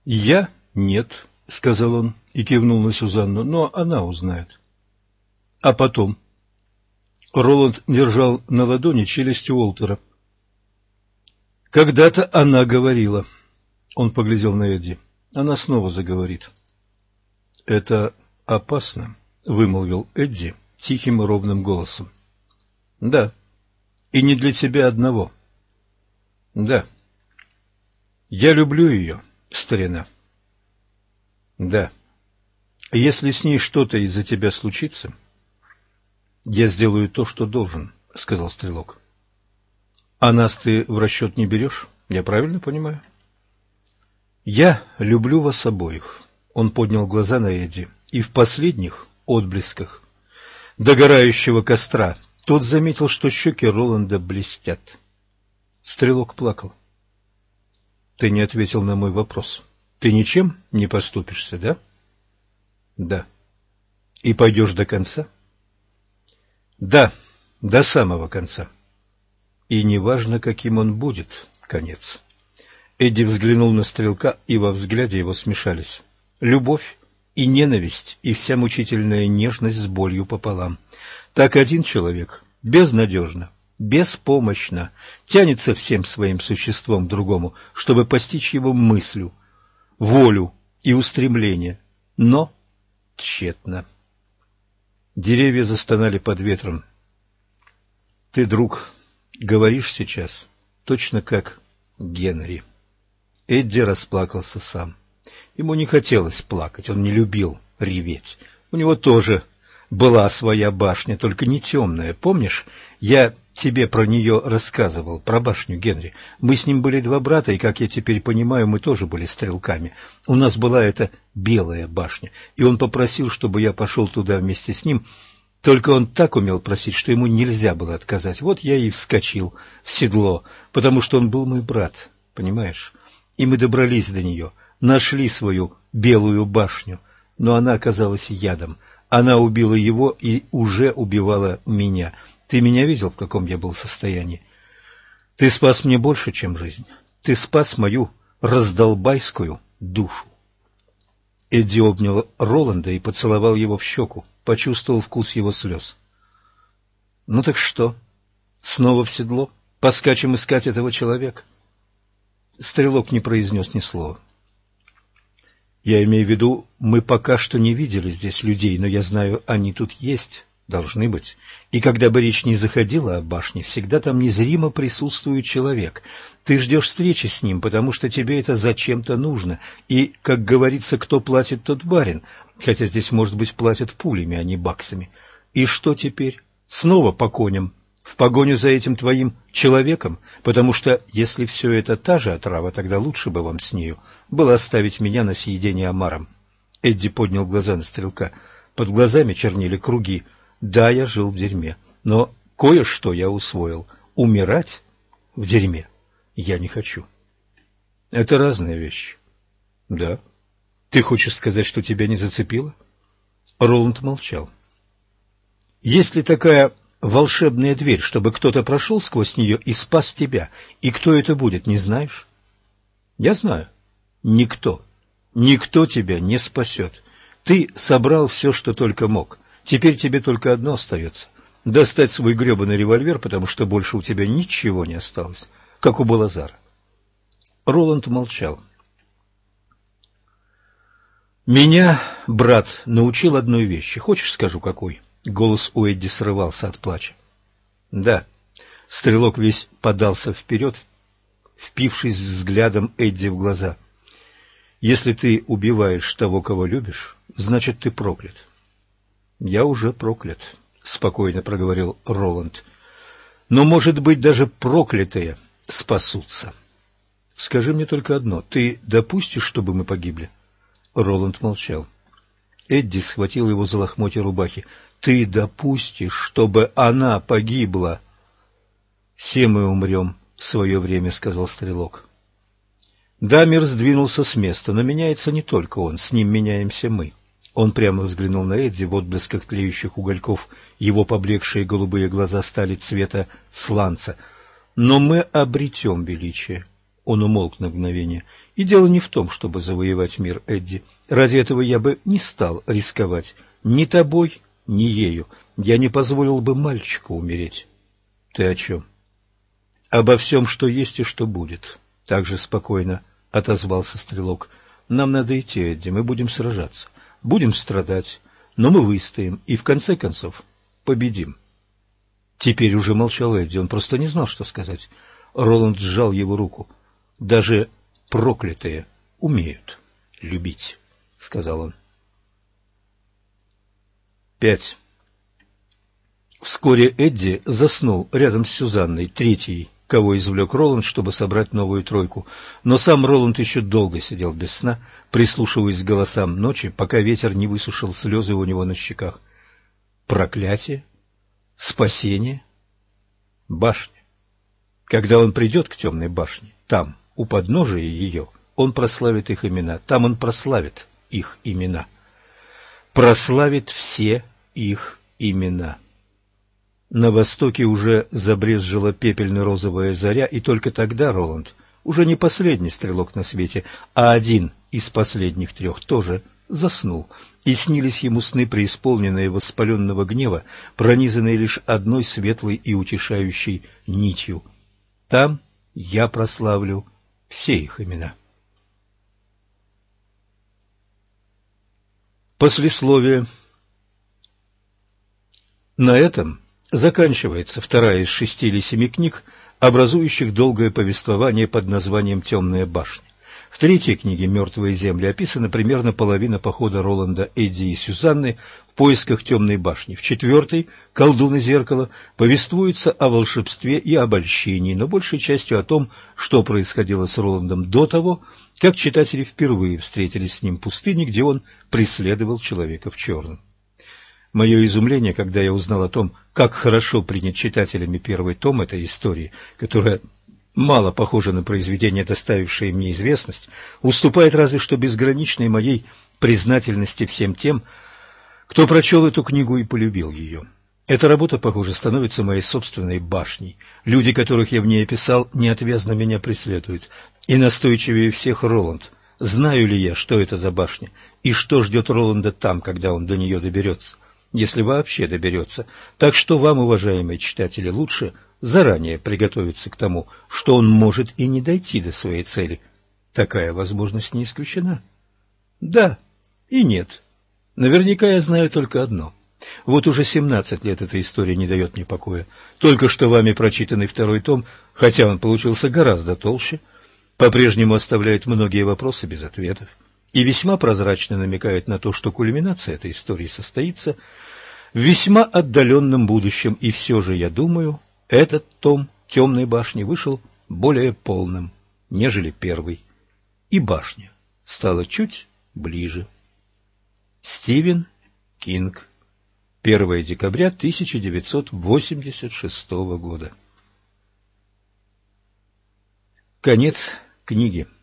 «Я? Нет», — сказал он и кивнул на Сюзанну, — «но она узнает». «А потом?» Роланд держал на ладони челюсть Уолтера. «Когда-то она говорила». Он поглядел на Эдди. «Она снова заговорит». «Это опасно», — вымолвил Эдди тихим и ровным голосом. «Да. И не для тебя одного». «Да». «Я люблю ее, старина». «Да. Если с ней что-то из-за тебя случится, я сделаю то, что должен», — сказал Стрелок. «А нас ты в расчет не берешь? Я правильно понимаю?» «Я люблю вас обоих», — он поднял глаза на Эдди, и в последних отблесках догорающего костра тот заметил, что щеки Роланда блестят. Стрелок плакал. «Ты не ответил на мой вопрос. Ты ничем не поступишься, да?» «Да». «И пойдешь до конца?» «Да, до самого конца. И неважно, каким он будет, конец». Эдди взглянул на Стрелка, и во взгляде его смешались любовь и ненависть, и вся мучительная нежность с болью пополам. Так один человек безнадежно, беспомощно тянется всем своим существом к другому, чтобы постичь его мысль, волю и устремление, но тщетно. Деревья застонали под ветром. «Ты, друг, говоришь сейчас точно как Генри». Эдди расплакался сам. Ему не хотелось плакать, он не любил реветь. У него тоже была своя башня, только не темная. Помнишь, я тебе про нее рассказывал, про башню Генри? Мы с ним были два брата, и, как я теперь понимаю, мы тоже были стрелками. У нас была эта белая башня, и он попросил, чтобы я пошел туда вместе с ним. Только он так умел просить, что ему нельзя было отказать. Вот я и вскочил в седло, потому что он был мой брат, понимаешь? И мы добрались до нее, нашли свою белую башню, но она оказалась ядом. Она убила его и уже убивала меня. Ты меня видел, в каком я был состоянии? Ты спас мне больше, чем жизнь. Ты спас мою раздолбайскую душу. Эдди обнял Роланда и поцеловал его в щеку, почувствовал вкус его слез. Ну так что? Снова в седло? Поскачем искать этого человека? Стрелок не произнес ни слова. Я имею в виду, мы пока что не видели здесь людей, но я знаю, они тут есть, должны быть. И когда бы речь не заходила о башне, всегда там незримо присутствует человек. Ты ждешь встречи с ним, потому что тебе это зачем-то нужно. И, как говорится, кто платит, тот барин. Хотя здесь, может быть, платят пулями, а не баксами. И что теперь? Снова по коням. В погоню за этим твоим человеком, потому что, если все это та же отрава, тогда лучше бы вам с нею было оставить меня на съедение омаром. Эдди поднял глаза на Стрелка. Под глазами чернели круги. Да, я жил в дерьме, но кое-что я усвоил. Умирать в дерьме я не хочу. Это разные вещи. Да. Ты хочешь сказать, что тебя не зацепило? Роланд молчал. Есть ли такая волшебная дверь, чтобы кто-то прошел сквозь нее и спас тебя? И кто это будет, не знаешь? Я знаю. Никто. Никто тебя не спасет. Ты собрал все, что только мог. Теперь тебе только одно остается — достать свой гребаный револьвер, потому что больше у тебя ничего не осталось, как у Балазара. Роланд молчал. Меня брат научил одной вещи. Хочешь, скажу, какой? Голос у Эдди срывался от плача. Да. Стрелок весь подался вперед, впившись взглядом Эдди в глаза. Если ты убиваешь того, кого любишь, значит, ты проклят. Я уже проклят, спокойно проговорил Роланд. Но, может быть, даже проклятые спасутся. Скажи мне только одно. Ты допустишь, чтобы мы погибли? Роланд молчал. Эдди схватил его за лохмотья рубахи. Ты допустишь, чтобы она погибла? Все мы умрем в свое время, сказал Стрелок. Дамир сдвинулся с места, но меняется не только он, с ним меняемся мы. Он прямо взглянул на Эдди, в отблесках тлеющих угольков его поблекшие голубые глаза стали цвета сланца. Но мы обретем величие. Он умолк на мгновение. «И дело не в том, чтобы завоевать мир, Эдди. Ради этого я бы не стал рисковать. Ни тобой, ни ею. Я не позволил бы мальчику умереть». «Ты о чем?» «Обо всем, что есть и что будет», — так же спокойно отозвался стрелок. «Нам надо идти, Эдди, мы будем сражаться, будем страдать, но мы выстоим и, в конце концов, победим». Теперь уже молчал Эдди, он просто не знал, что сказать. Роланд сжал его руку. «Даже проклятые умеют любить», — сказал он. 5. Вскоре Эдди заснул рядом с Сюзанной, третьей, кого извлек Роланд, чтобы собрать новую тройку. Но сам Роланд еще долго сидел без сна, прислушиваясь к голосам ночи, пока ветер не высушил слезы у него на щеках. Проклятие? Спасение? Башня. Когда он придет к темной башне, там, у подножия ее, он прославит их имена. Там он прославит их имена. Прославит все их имена. На востоке уже забрезжила пепельно-розовая заря, и только тогда Роланд, уже не последний стрелок на свете, а один из последних трех, тоже заснул, и снились ему сны, преисполненные воспаленного гнева, пронизанные лишь одной светлой и утешающей нитью. Там я прославлю все их имена. Послесловие. На этом заканчивается вторая из 6 или 7 книг, образующих долгое повествование под названием «Темная башня». В третьей книге «Мертвые земли» описана примерно половина похода Роланда, Эдди и Сюзанны в поисках темной башни. В четвертой «Колдун и зеркало» повествуется о волшебстве и обольщении, но большей частью о том, что происходило с Роландом до того, как читатели впервые встретились с ним в пустыне, где он преследовал человека в черном. Мое изумление, когда я узнал о том, как хорошо принят читателями первый том этой истории, которая мало похожа на произведение, доставившее мне известность, уступает разве что безграничной моей признательности всем тем, кто прочел эту книгу и полюбил ее. Эта работа, похоже, становится моей собственной башней. Люди, которых я в ней описал, неотвязно меня преследуют. И настойчивее всех Роланд. Знаю ли я, что это за башня, и что ждет Роланда там, когда он до нее доберется, если вообще доберется. Так что вам, уважаемые читатели, лучше заранее приготовиться к тому, что он может и не дойти до своей цели. Такая возможность не исключена. Да и нет. Наверняка я знаю только одно. Вот уже 17 лет эта история не дает мне покоя. Только что вами прочитанный второй том, хотя он получился гораздо толще, по-прежнему оставляет многие вопросы без ответов и весьма прозрачно намекает на то, что кульминация этой истории состоится в весьма отдаленном будущем, и все же, я думаю, этот том «Темной башни» вышел более полным, нежели первый, и башня стала чуть ближе. Стивен Кинг. 1 декабря 1986 года. Конец книги.